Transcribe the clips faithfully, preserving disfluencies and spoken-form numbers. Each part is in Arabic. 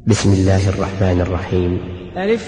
بسم الله الرحمن الرحيم. ألف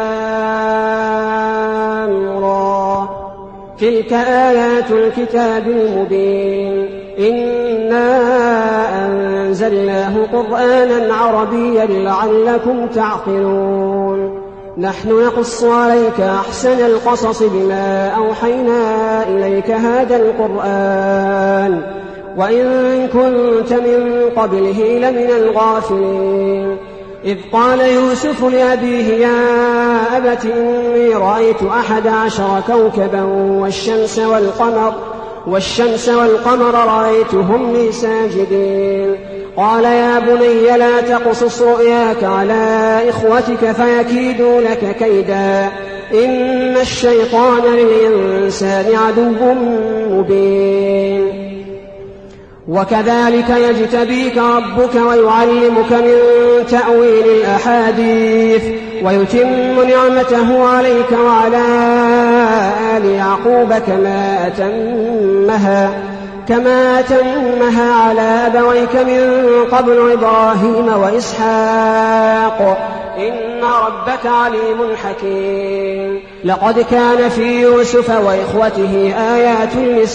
لام را، تلك آيات الكتاب المبين. إنا أنزلناه قرآنا عربيا لعلكم تعقلون. نحن نقص عليك أحسن القصص بما أوحينا إليك هذا القرآن وإن كنت من قبله لمن الغافلين. إذ قال يوسف لأبيه يا أبت إني رأيت أحد عشر كوكبا والشمس والقمر والشمس والقمر رأيتهم لي ساجدين. قال يا بني لا تقصص رؤياك على إخوتك فيكيدوا لك كيدا إن الشيطان للإنسان عدو مبين. وكذلك يجتبيك ربك ويعلمك من تأويل الأحاديث ويتم نعمته عليك وعلى آل يعقوب كما أتمها كما أتمها على أبويك من قبل إبراهيم وإسحاق إن ربك عليم حكيم. لقد كان في يوسف وإخوته آيات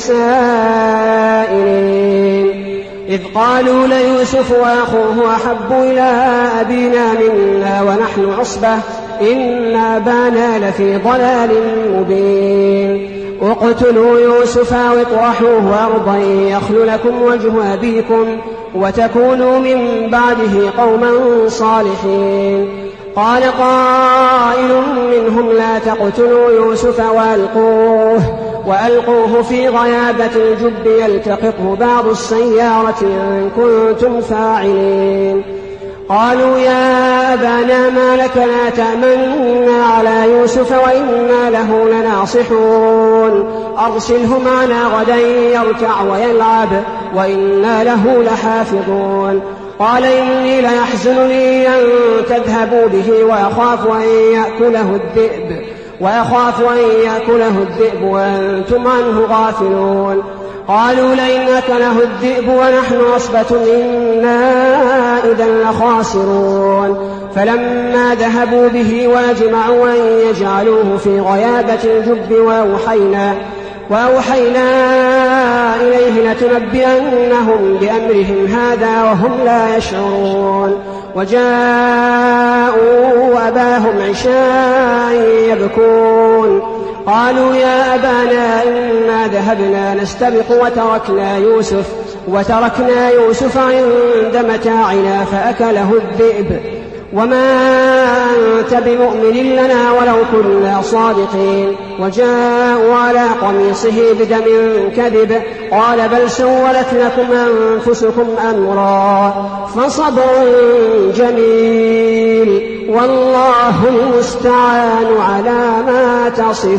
للسائلين إذ قالوا ليوسف وأخوه أحب إلى أبينا منا ونحن عصبة إن أبانا لفي ضلال مبين. اقتلوا يوسف واطرحوه أرضا يخل لكم وجه أبيكم وتكونوا من بعده قوما صالحين. قال قائل منهم لا تقتلوا يوسف وألقوه, وألقوه في غيابة الجب يلتقطه بعض السيارة إن كنتم فاعلين. قالوا يا أبانا ما لك لا تأمنا على يوسف وإنا له لناصحون أرسله معنا غدا يرتع ويلعب وإنا له لحافظون. قال إني ليحزنني أن تذهبوا به وأخاف أن يأكله الذئب وأخاف أن يأكله الذئب وأنتم عنه غافلون. قالوا لئن أكله الذئب ونحن عصبة إنا إذا لخاسرون. فلما ذهبوا به واجمعوا أن يجعلوه في غيابة الجب وأوحينا, وأوحينا إليه لتنبئنهم بأمرهم هذا وهم لا يشعرون. وجاءوا أباهم عشاء يبكون. قالوا يا أبانا إنا ذهبنا نستبق وتركنا يوسف وتركنا يوسف عند متاعنا فأكله الذئب وما أنت بمؤمن لنا ولو كنا صادقين. وجاءوا على قميصه بدم كذب قال بل سولت لكم أنفسكم أمرا فصبر جميل والله المستعان على ما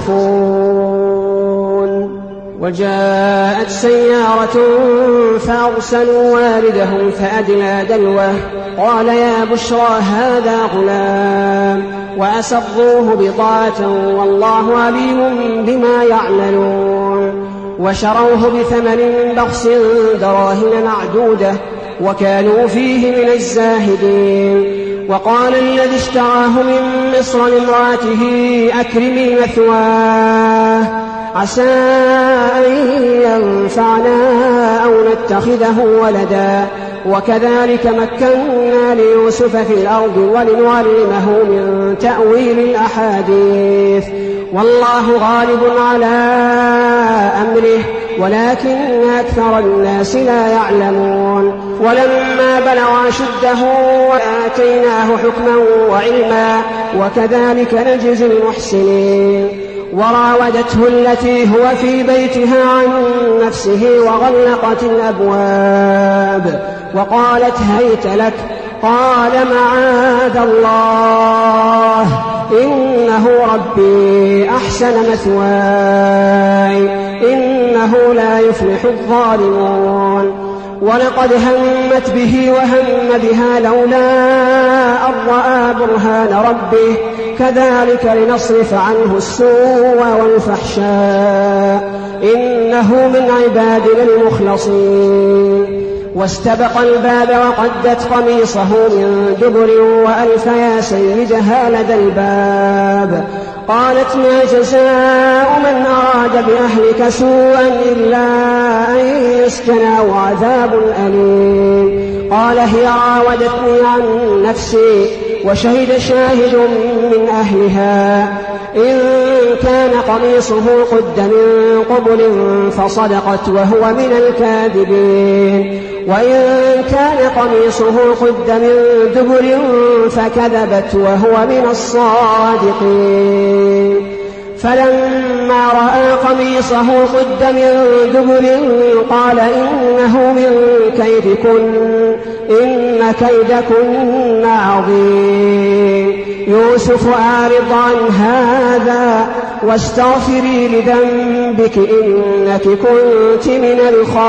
تصفون. وجاءت سيارة فأرسلوا واردهم فأدلى دلوه قال يا بشرى هذا غلام وأسروه بضاعة والله عليم بما يعملون. وشروه بثمن بخس دراهم معدودة وكانوا فيه من الزاهدين. وقال الذي اشتراه من مصر لامرأته أكرمي مثواه عسى أن ينفعنا أو نتخذه ولدا وكذلك مكنا ليوسف في الأرض ولنعلمه من تأويل الأحاديث والله غالب على أمره ولكن أكثر الناس لا يعلمون. ولما بلغ أشده وآتيناه حكما وعلما وكذلك نجزي المحسنين. وراودته التي هو في بيتها عن نفسه وغلقت الأبواب وقالت هيت لك قال معاذ الله إنه ربي أحسن مثواي إنه لا يفلح الظالمون. ولقد همت به وهم بها لولا أن رأى برهان ربه كذلك لنصرف عنه السوء والفحشاء إنه من عبادنا المخلصين. واستبق الباب وقدت قميصه من دبر وألف يا سيدها لدى الباب. قالت ما جزاء من أراد بأهلك سوءا إلا أن يسجن أو عذاب أليم. قال هي راودتني عن نفسي وشهد شاهد من أهلها إن كان قميصه قد من قبل فصدقت وهو من الكاذبين وإن كان قميصه قد من دبر فكذبت وهو من الصادقين. فلما رأى قميصه قد من دبر قال إنه من كيدكن إن كيدكن عظيم. يوسف أعرض عن هذا واستغفري لذنبك إنك كنت من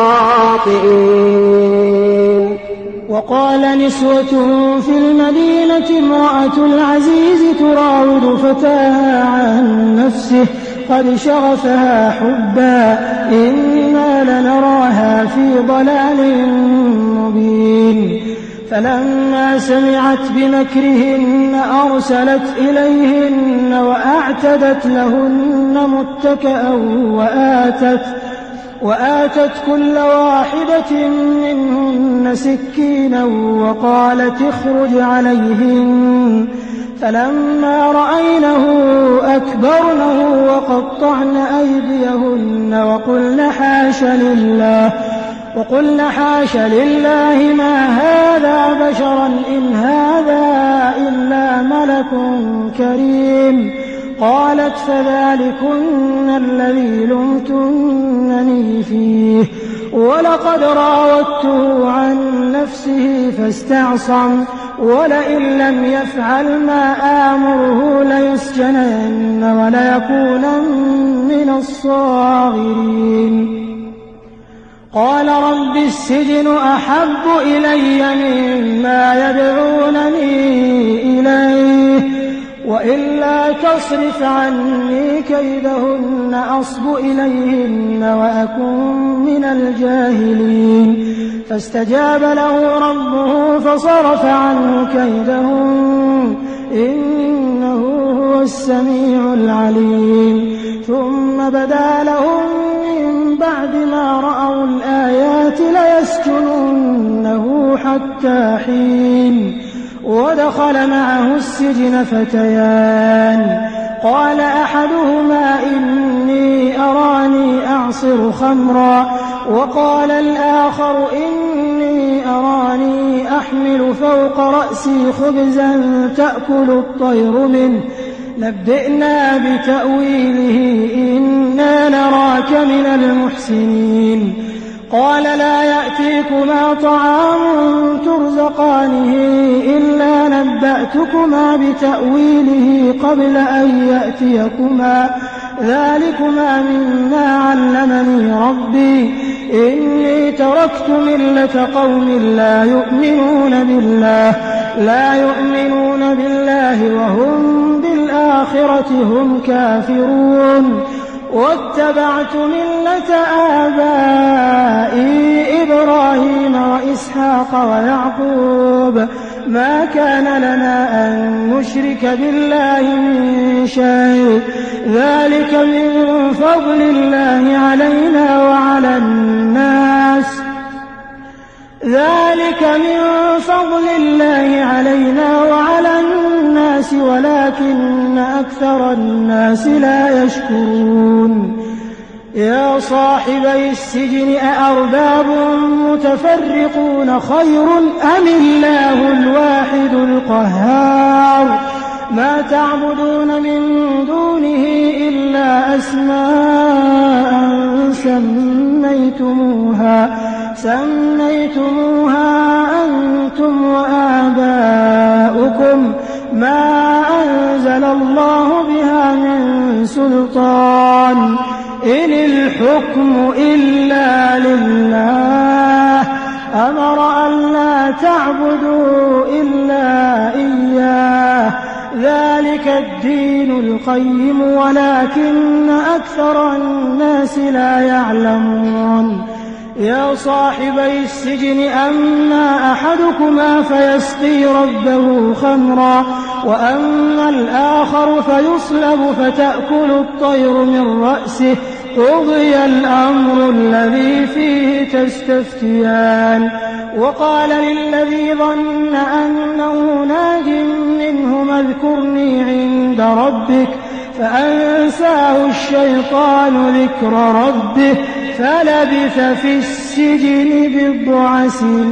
الخاطئين. وقال نسوة في المدينة امرأة العزيز تراود فتاها عن نفسه قد شغفها حبا إنا لنراها في ضلال مبين. فلما سمعت بمكرهن أرسلت إليهن وأعتدت لهن متكئا وآتت وآتت كل واحدة منهن سكينا وقالت اخرج عليهن. فلما رأينه أكبرنه وقطعن أيديهن وقلن حاش لله وقلن حاش لله ما هذا بشرا إن هذا إلا ملك كريم. قالت فذلكن الذي لمتنني فيه ولقد راودته عن نفسه فاستعصم ولئن لم يفعل ما آمره ليسجنن وليكونن من الصاغرين. قال رب السجن أحب إلي مما يدعونني إليه وإلا تصرف عني كيدهن أصب إليهن وأكن من الجاهلين. فاستجاب له ربه فصرف عنه كيدهن إنه هو السميع العليم. ثم بدا لهم من بعد ما رأوا الآيات ليسجننه حتى حين. ودخل معه السجن فتيان قال أحدهما إني أراني أعصر خمرا وقال الآخر إني أراني أحمل فوق رأسي خبزا تأكل الطير منه نبئنا بتأويله إنا نراك من المحسنين. قال لا يأتيكما طعام ترزقانه إلا نبأتكما بتأويله قبل أن يأتيكما ذلكما مما علمني ربي إني تركت ملة قوم لا يؤمنون بالله لا يؤمنون بالله وهم بالآخرة هم كافرون واتبعت ملة آبائي إبراهيم وإسحاق ويعقوب ما كان لنا أن نشرك بالله من شيء ذلك من فضل الله علينا وعلى الناس ذلك من فضل الله علينا وعلى الناس ولكن أكثر الناس لا يشكرون. يا صاحبي السجن أأرباب متفرقون خير أم الله الواحد القهار ما تعبدون من دونه إلا أسماء سميتموها سميتموها أنتم وآباؤكم ما أنزل الله بها من سلطان إن الحكم إلا لله أمر أن لا تعبدوا إلا إياه ذلك الدين القيم ولكن أكثر الناس لا يعلمون. يا صاحبي السجن أما أحدكما فيسقي ربه خمرا وأما الآخر فيصلب فتأكل الطير من رأسه قضي الأمر الذي فيه تستفتيان. وقال للذي ظن أنه ناج منهما اذكرني عند ربك فأنساه الشيطان ذكر ربه فلبث في السجن بضع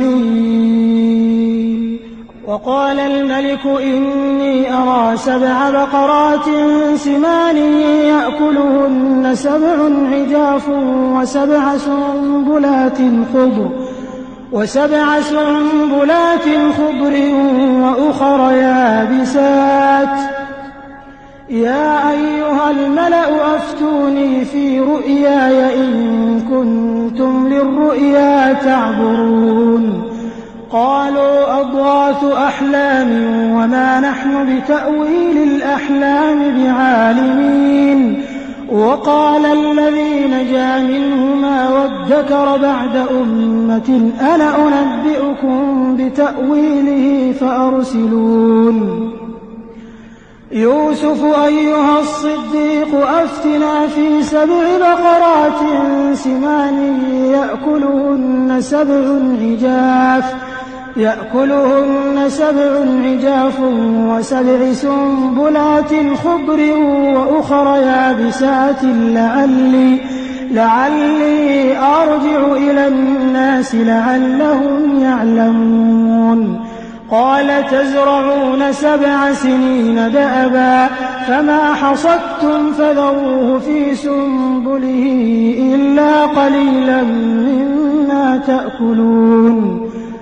سنين. وقال الملك إني أرى سبع بقرات سمان يأكلهن سبع عجاف وسبع سنبلات خضر وسبع سنبلات خضر وأخر يابسات يا أيها الملأ أفتوني في رؤياي إن كنتم للرؤيا تعبرون. قالوا أضغاث أحلام وما نحن بتأويل الأحلام بعالمين. وقال الذي نجا منهما وادكر بعد أمة أنا أنبئكم بتأويله فأرسلون. يوسف أيها الصديق أفتنا في سبع بقرات سمان يأكلهن سبع عجاف يأكلهن سبع عجاف وسبع سنبلات خضر وأخر يابسات لعلي لعلي أرجع إلى الناس لعلهم يعلمون. قال تزرعون سبع سنين دأبا فما حصدتم فذروه في سنبله إلا قليلا مما تأكلون.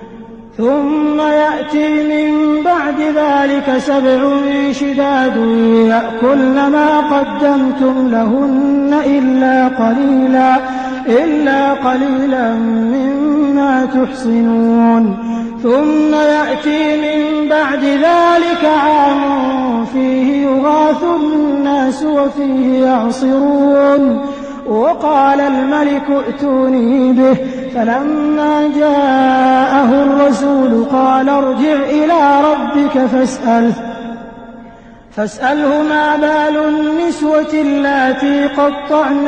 ثم يأتي من بعد ذلك سبع شداد يأكلن ما قدمتم لهن إلا قليلا إلا قليلا مما تحصنون. ثم يأتي من بعد ذلك عام فيه يغاث الناس وفيه يعصرون. وقال الملك ائتوني به فلما جاءه الرسول قال ارجع إلى ربك فاسأله فاسأله ما بال النسوة اللاتي قطعن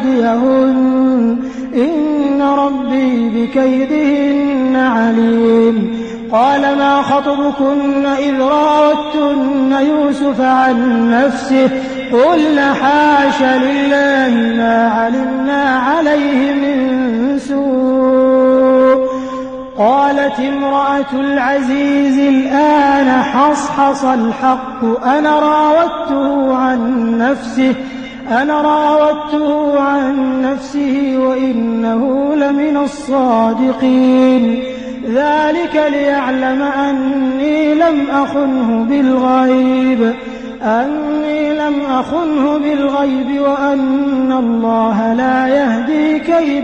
أيديهن إن ربي بكيدهن عليم. قال ما خطبكن إذ راوتن يوسف عن نفسه قلنا حاش لله ما علمنا عليه من سوء. قالت امرأة العزيز الآن حصحص الحق أنا راودته عن نفسه أنا راودته عن نفسه وإنه لمن الصادقين. ذلك ليعلم أني لم أخنه بالغيب أني لم أخنه بالغيب وأن الله لا يهدي كيد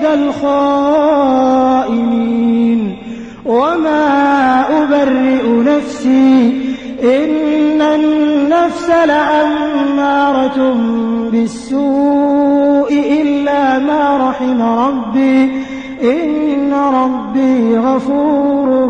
الخائنين. وما أبرئ نفسي إن النفس لأمارة بالسوء إلا ما رحم ربي إن ربي غفور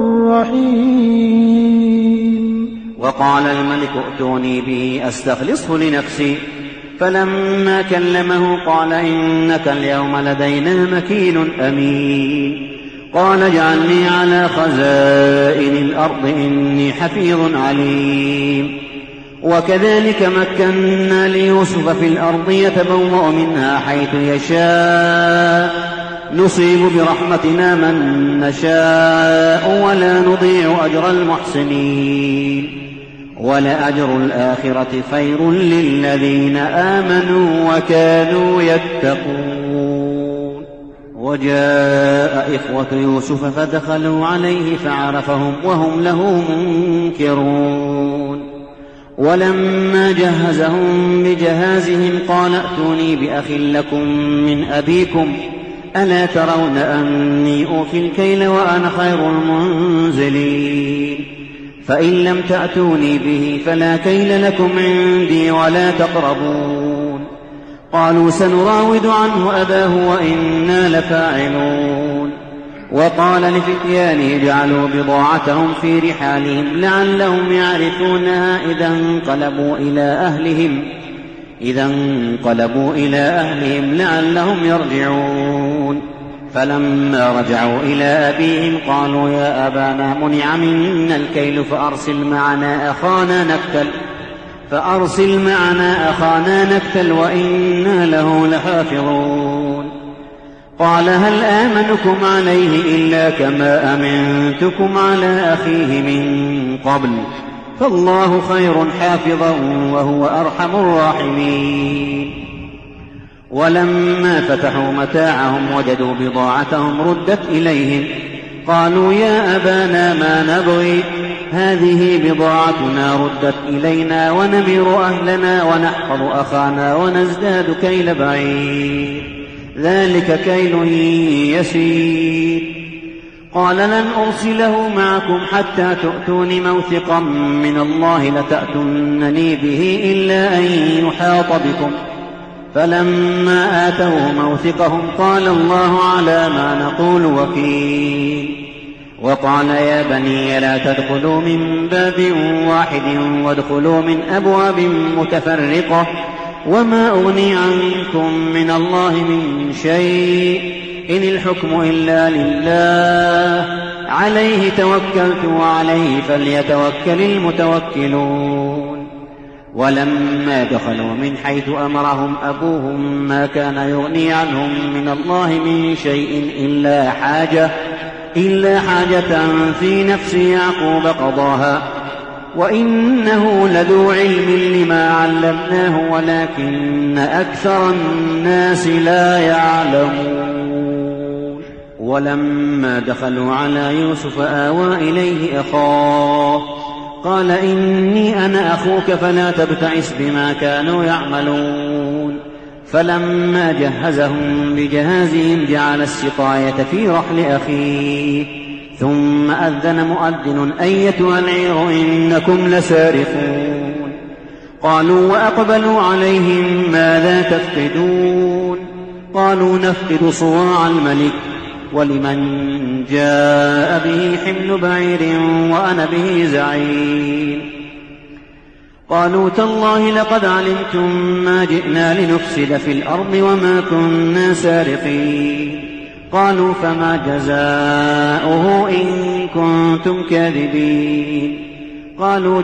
رحيم. وقال الملك ائتوني به أستخلصه لنفسي فلما كلمه قال إنك اليوم لدينا مكين أمين. قال اجعلني على خزائن الأرض إني حفيظ عليم. وكذلك مكنا ليوسف في الأرض يتبوأ منها حيث يشاء نصيب برحمتنا من نشاء ولا نضيع أجر المحسنين ولأجر الآخرة خير للذين آمنوا وكانوا يتقون. وجاء إخوة يوسف فدخلوا عليه فعرفهم وهم له منكرون. ولما جهزهم بجهازهم قال ائتوني بأخ لكم من أبيكم ألا ترون أني أوفي الكيل وأنا خير المنزلين. فإن لم تأتوني به فلا كيل لكم عندي ولا تقربون. قالوا سنراود عنه أباه وإنا لفاعلون. وقال لفتيانه اجعلوا بضاعتهم في رحالهم لعلهم يعرفونها إذا انقلبوا إلى أهلهم إذا انقلبوا إلى أهلهم لعلهم يرجعون. فلما رجعوا إلى أبيهم قالوا يا أبانا منع منا الكيل فأرسل معنا أخانا نكتل فأرسل معنا أخانا نكتل وإنا له لحافظون. قال هل آمنكم عليه إلا كما أمنتكم على أخيه من قبل فالله خير حافظا وهو أرحم الراحمين. ولما فتحوا متاعهم وجدوا بضاعتهم ردت إليهم قالوا يا أبانا ما نبغي هذه بضاعتنا ردت إلينا ونمر أهلنا ونحفظ أخانا ونزداد كيل بعير ذلك كيل يسير. قال لن أرسله معكم حتى تؤتون موثقا من الله لتأتونني به إلا أن يحاط بكم. فلما آتوه موثقهم قال الله على ما نقول وكيل. وقال يا بني لا تدخلوا من باب واحد وادخلوا من أبواب متفرقة وما أغني عنكم من الله من شيء إن الحكم إلا لله عليه توكلت وعليه فليتوكل المتوكلون. ولما دخلوا من حيث أمرهم أبوهم ما كان يغني عنهم من الله من شيء إلا حاجة إلا حاجة في نفس يعقوب قضاها وإنه لذو علم لما علمناه ولكن أكثر الناس لا يعلمون. ولما دخلوا على يوسف آوى إليه أخاه قال إني أنا أخوك فلا تبتئس بما كانوا يعملون. فلما جهزهم بجهازهم جعل السقاية في رحل أخيه ثم أذن مؤذن أيتها العير إنكم لسارقون. قالوا وأقبلوا عليهم ماذا تفقدون قالوا نفقد صواع الملك ولمن جاء به حمل بعير وأنا به زعيم. قالوا تالله لقد علمتم ما جئنا لنفسد في الأرض وما كنا سارقين. قالوا فما جزاؤه إن كنتم كاذبين. قالوا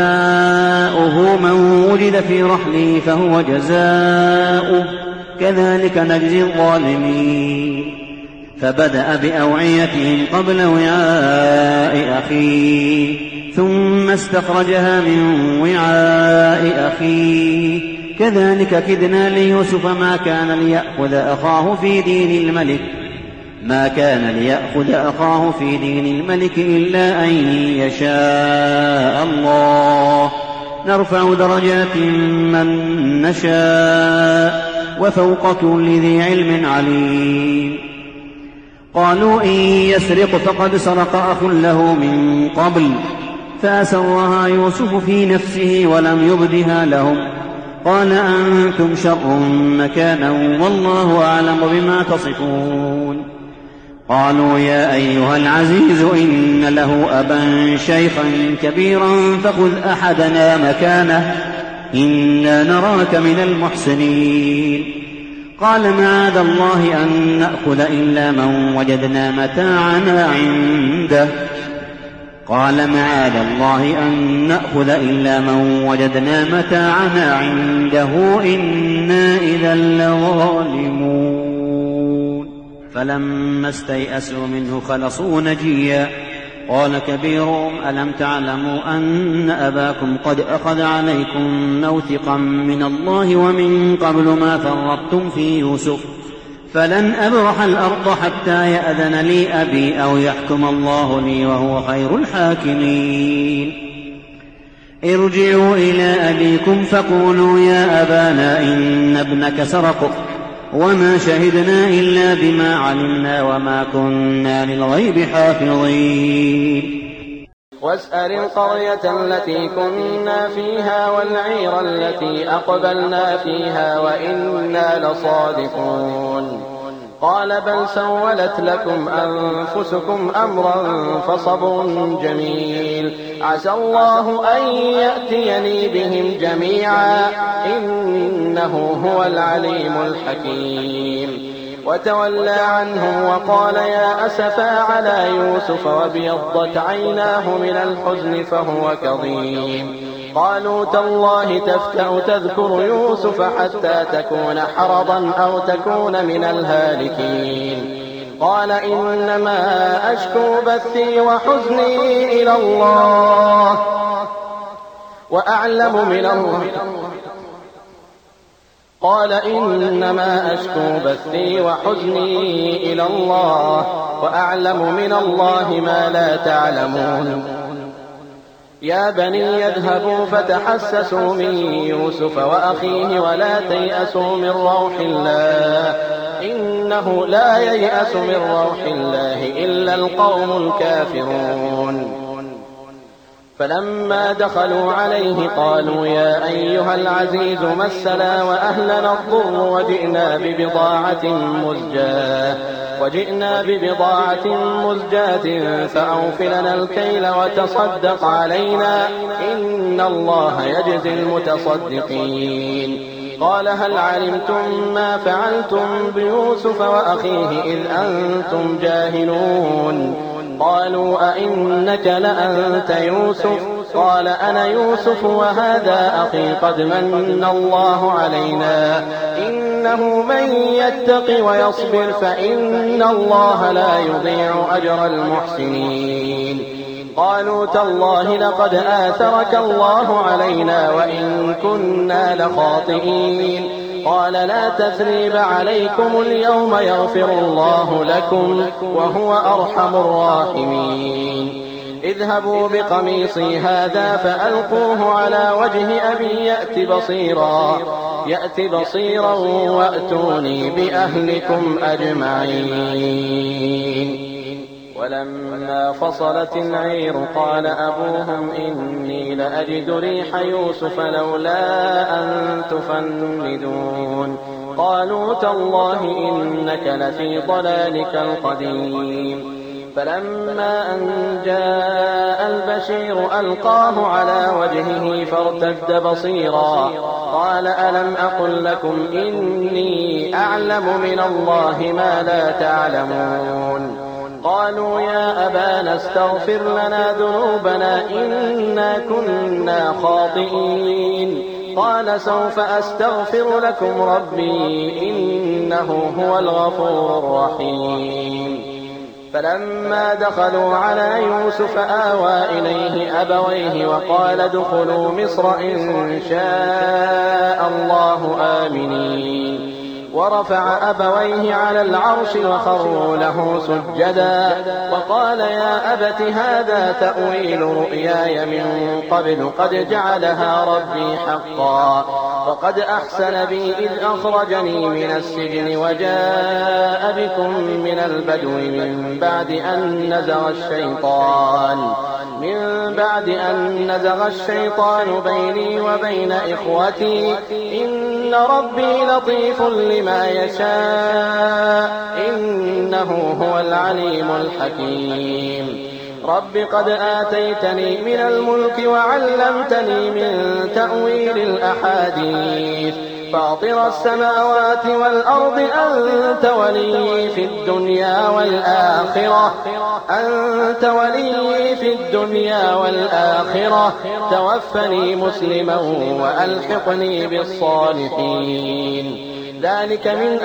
جزاؤه من وجد في رحله فهو جزاؤه كذلك نجزي الظالمين. فبدأ بأوعيتهم قبل وعاء أخيه ثم استخرجها من وعاء أخيه كذلك كدنا ليوسف ما كان ليأخذ أخاه في دين الملك ما كان ليأخذ أخاه في دين الملك إلا أن يشاء الله نرفع درجات من نشاء وفوق كل ذي علم عليم. قالوا إن يسرق فقد سرق أخ له من قبل فأسرها يوسف في نفسه ولم يبدها لهم قال أنتم شر مكانا والله أعلم بما تصفون. قالوا يا أيها العزيز إن له أبا شيخا كبيرا فخذ أحدنا مكانه إنا نراك من المحسنين. قال معاذ الله أن نأخذ إلا من وجدنا متاعنا عنده قال معاذ الله أن نأخذ إلا من وجدنا متاعنا عنده إنا إذا لظالمون. فلما استيئسوا منه خلصوا نجيا قال كبيرهم ألم تعلموا أن أباكم قد أخذ عليكم موثقا من الله ومن قبل ما فرطتم في يوسف فلن أبرح الأرض حتى يأذن لي أبي أو يحكم الله لي وهو خير الحاكمين. ارجعوا إلى أبيكم فقولوا يا أبانا إن ابنك سرق وما شهدنا إلا بما علمنا وما كنا للغيب حافظين. واسأل القرية التي كنا فيها والعير التي أقبلنا فيها وإنا لصادقون قال بل سولت لكم أنفسكم أمرا فصبر جميل عسى الله أن يأتيني بهم جميعا إنه هو العليم الحكيم وتولى عنهم وقال يا أسفا على يوسف وابيضت عيناه من الحزن فهو كظيم قالوا تالله تفتأ تذكر يوسف حتى تكون حرضا أو تكون من الهالكين قال إنما أشكو بثي وحزني إلى الله وأعلم من الله قال إنما أشكو بثي وحزني إلى الله وأعلم من الله ما لا تعلمون يا بني يذهبوا فتحسسوا من يوسف وأخيه ولا تيأسوا من روح الله إنه لا ييأس من روح الله إلا القوم الكافرون فلما دخلوا عليه قالوا يا أيها العزيز مسنا وأهلنا الضر وجئنا ببضاعة مزجاة وجئنا ببضاعة مزجاة فأوفلنا الكيل وتصدق علينا إن الله يجزي المتصدقين قال هل علمتم ما فعلتم بيوسف وأخيه إذ أنتم جاهلون قالوا أئنك لأنت يوسف قال أنا يوسف وهذا أخي قد من الله علينا إنه من يتق ويصبر فإن الله لا يضيع أجر المحسنين قالوا تالله لقد آثرك الله علينا وإن كنا لخاطئين قال لا تثريب عليكم اليوم يغفر الله لكم وهو أرحم الراحمين اذهبوا بقميصي هذا فألقوه على وجه أبي يأت بصيرا يأت بصيرا وأتوني بأهلكم أجمعين ولما فصلت العير قال أبوهم إني لأجد ريح يوسف لولا أن تفندون قالوا تالله إنك لفي ضلالك القديم فلما أن جاء البشير ألقاه على وجهه فارتد بصيرا قال ألم أقل لكم إني أعلم من الله ما لا تعلمون قالوا يا أبانا استغفر لنا ذنوبنا إنا كنا خاطئين قال سوف أستغفر لكم ربي إنه هو الغفور الرحيم فلما دخلوا على يوسف آوى إليه أبويه وقال ادخلوا مصر إن شاء الله آمنين ورفع أبويه على العرش وخروا له سجدا وقال يا أبت هذا تأويل رؤياي من قبل قد جعلها ربي حقا وقد أحسن بي إذ أخرجني من السجن وجاء بكم من البدو من بعد أن نزغ الشيطان من بعد أن نزغ الشيطان بيني وبين إخوتي إن ربي لطيف لما يشاء إنه هو العليم الحكيم رب قد آتيتني من الملك وعلمتني من تأويل الأحاديث فاطر السماوات والأرض أنت ولي في الدنيا والآخرة أنت ولي في الدنيا والآخرة توفني مسلما وألحقني بالصالحين ذلك من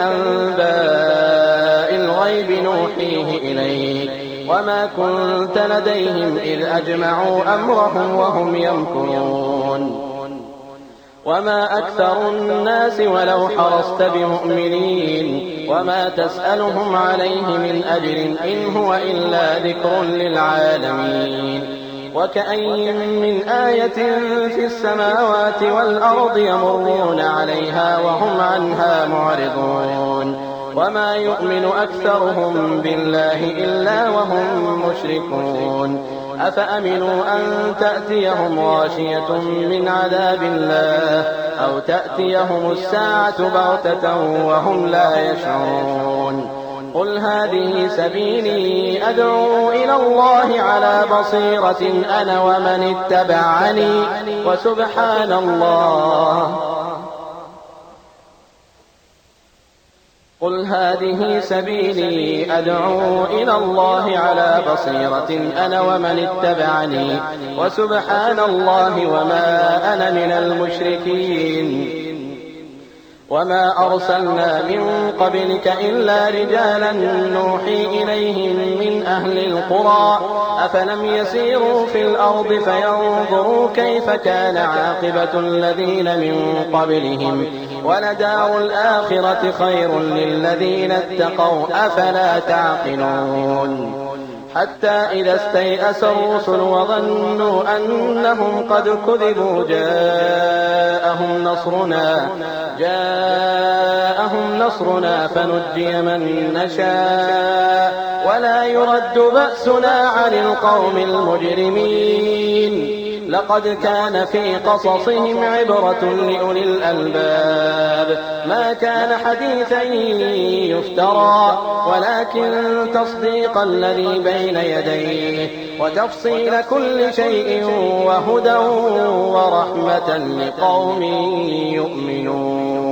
أنباء الغيب نوحيه إليك وما كنت لديهم إذ أجمعوا أمرهم وهم يمكرون وما أكثر الناس ولو حرصت بمؤمنين وما تسألهم عليه من أجر إن هو إلا ذكر للعالمين وكأين من آية في السماوات والأرض يمرون عليها وهم عنها معرضون وما يؤمن أكثرهم بالله إلا وهم مشركون أفأمنوا أن تأتيهم غاشية من عذاب الله أو تأتيهم الساعة بغتة وهم لا يشعرون قل هذه سبيلي أدعو إلى الله على بصيرة أنا ومن اتبعني وسبحان الله قل هذه سبيلي أدعو إلى الله على بصيرة أنا ومن اتبعني وسبحان الله وما أنا من المشركين وما أرسلنا من قبلك إلا رجالا نوحي إليهم من أهل القرى أفلم يسيروا في الأرض فينظروا كيف كان عاقبة الذين من قبلهم ولدار الآخرة خير للذين اتقوا أفلا تعقلون حتى إذا استيأس الرسل وظنوا أنهم قد كذبوا جاءهم نصرنا جاءهم نصرنا فنجي من نشاء ولا يرد بأسنا عن القوم المجرمين لقد كان في قصصهم عبرة لأولي الألباب ما كان حديثا يفترى ولكن تصديق الذي بين يديه وتفصيل كل شيء وهدى ورحمة لقوم يؤمنون